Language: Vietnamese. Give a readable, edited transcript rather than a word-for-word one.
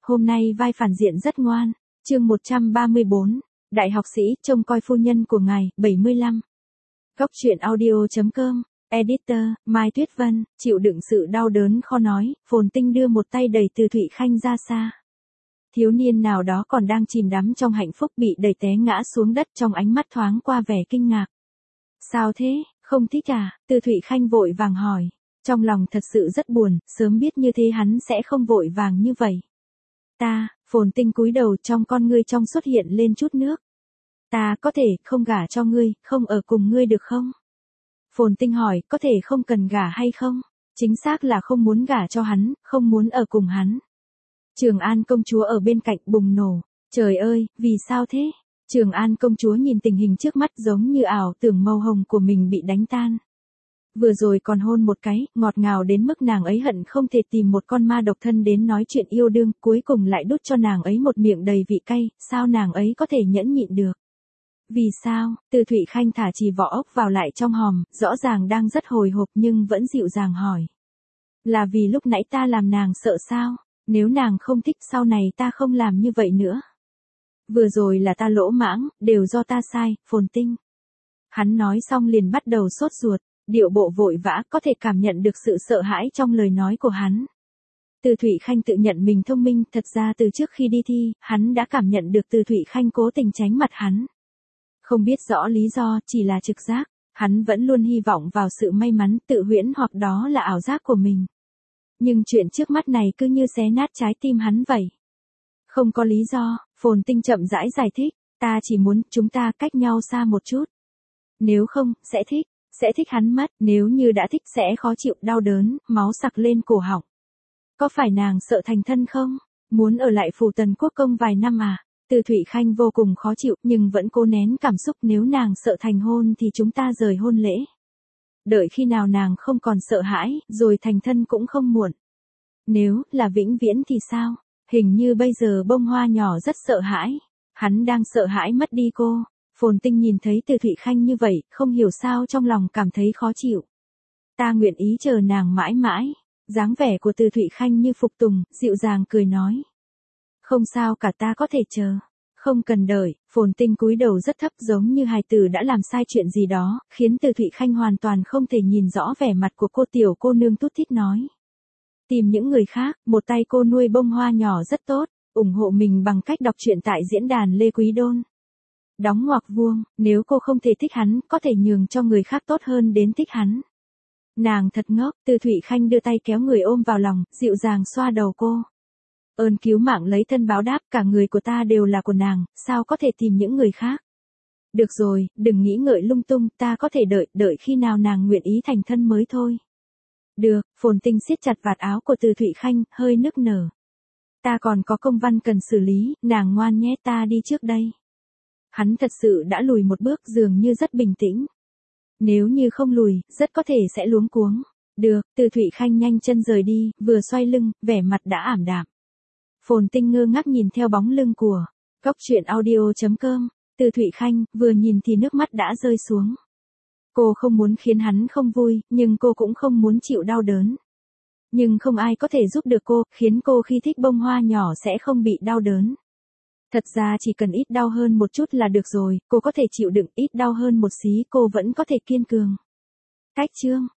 hôm nay vai phản diện rất ngoan. Chương 134, Đại học sĩ trông coi phu nhân của ngài, 75. Góc truyện audio.com, Editor, Mai Tuyết Vân, chịu đựng sự đau đớn khó nói, Phồn Tinh đưa một tay đẩy Từ Thụy Khanh ra xa. Thiếu niên nào đó còn đang chìm đắm trong hạnh phúc bị đẩy té ngã xuống đất, trong ánh mắt thoáng qua vẻ kinh ngạc. Sao thế, không thích à? Từ Thụy Khanh vội vàng hỏi. Trong lòng thật sự rất buồn, sớm biết như thế hắn sẽ không vội vàng như vậy. Phồn Tinh cúi đầu, trong con ngươi trong xuất hiện lên chút nước. Ta có thể không gả cho ngươi, không ở cùng ngươi được không? Phồn Tinh hỏi, có thể không cần gả hay không? Chính xác là không muốn gả cho hắn, không muốn ở cùng hắn. Trường An công chúa ở bên cạnh bùng nổ. Trời ơi, vì sao thế? Trường An công chúa nhìn tình hình trước mắt giống như ảo tưởng màu hồng của mình bị đánh tan. Vừa rồi còn hôn một cái, ngọt ngào đến mức nàng ấy hận không thể tìm một con ma độc thân đến nói chuyện yêu đương, cuối cùng lại đút cho nàng ấy một miệng đầy vị cay, sao nàng ấy có thể nhẫn nhịn được? Vì sao? Từ Thụy Khanh thả chì vỏ ốc vào lại trong hòm, rõ ràng đang rất hồi hộp nhưng vẫn dịu dàng hỏi. Là vì lúc nãy ta làm nàng sợ sao? Nếu nàng không thích sau này ta không làm như vậy nữa. Vừa rồi là ta lỗ mãng, đều do ta sai, Phồn Tinh. Hắn nói xong liền bắt đầu sốt ruột, điệu bộ vội vã, có thể cảm nhận được sự sợ hãi trong lời nói của hắn. Từ Thụy Khanh tự nhận mình thông minh, thật ra từ trước khi đi thi, hắn đã cảm nhận được Từ Thụy Khanh cố tình tránh mặt hắn. Không biết rõ lý do, chỉ là trực giác, hắn vẫn luôn hy vọng vào sự may mắn, tự huyễn hoặc đó là ảo giác của mình. Nhưng chuyện trước mắt này cứ như xé nát trái tim hắn vậy. Không có lý do, Phồn Tinh chậm rãi giải thích, ta chỉ muốn chúng ta cách nhau xa một chút. Nếu không, sẽ thích hắn mất, nếu như đã thích sẽ khó chịu, đau đớn, máu sặc lên cổ họng. Có phải nàng sợ thành thân không? Muốn ở lại Phù Tần Quốc công vài năm à? Từ Thụy Khanh vô cùng khó chịu nhưng vẫn cố nén cảm xúc, nếu nàng sợ thành hôn thì chúng ta rời hôn lễ. Đợi khi nào nàng không còn sợ hãi, rồi thành thân cũng không muộn. Nếu là vĩnh viễn thì sao? Hình như bây giờ bông hoa nhỏ rất sợ hãi. Hắn đang sợ hãi mất đi cô. Phồn Tinh nhìn thấy Từ Thụy Khanh như vậy, không hiểu sao trong lòng cảm thấy khó chịu. Ta nguyện ý chờ nàng mãi mãi. Dáng vẻ của Từ Thụy Khanh như phục tùng, dịu dàng cười nói. Không sao cả, ta có thể chờ. Không cần đợi. Phồn Tinh cúi đầu rất thấp, giống như hài tử đã làm sai chuyện gì đó, khiến Từ Thụy Khanh hoàn toàn không thể nhìn rõ vẻ mặt của cô. Tiểu cô nương tút thít nói. Tìm những người khác, một tay cô nuôi bông hoa nhỏ rất tốt, ủng hộ mình bằng cách đọc truyện tại diễn đàn Lê Quý Đôn. Đóng ngoặc vuông, nếu cô không thể thích hắn, có thể nhường cho người khác tốt hơn đến thích hắn. Nàng thật ngốc. Từ Thụy Khanh đưa tay kéo người ôm vào lòng, dịu dàng xoa đầu cô. Ơn cứu mạng lấy thân báo đáp, cả người của ta đều là của nàng, sao có thể tìm những người khác. Được rồi, đừng nghĩ ngợi lung tung, ta có thể đợi khi nào nàng nguyện ý thành thân mới thôi. Được. Phồn Tinh siết chặt vạt áo của Từ Thụy Khanh, hơi nức nở. Ta còn có công văn cần xử lý, nàng ngoan nhé, ta đi trước đây. Hắn thật sự đã lùi một bước, dường như rất bình tĩnh. Nếu như không lùi, rất có thể sẽ luống cuống. Được. Từ Thụy Khanh nhanh chân rời đi, vừa xoay lưng, vẻ mặt đã ảm đạm. Phồn Tinh ngơ ngác nhìn theo bóng lưng của Góc truyện audio.com. Từ Thụy Khanh, vừa nhìn thì nước mắt đã rơi xuống. Cô không muốn khiến hắn không vui, nhưng cô cũng không muốn chịu đau đớn. Nhưng không ai có thể giúp được cô, khiến cô khi thích bông hoa nhỏ sẽ không bị đau đớn. Thật ra chỉ cần ít đau hơn một chút là được rồi, cô có thể chịu đựng, ít đau hơn một xí cô vẫn có thể kiên cường. Cách chương.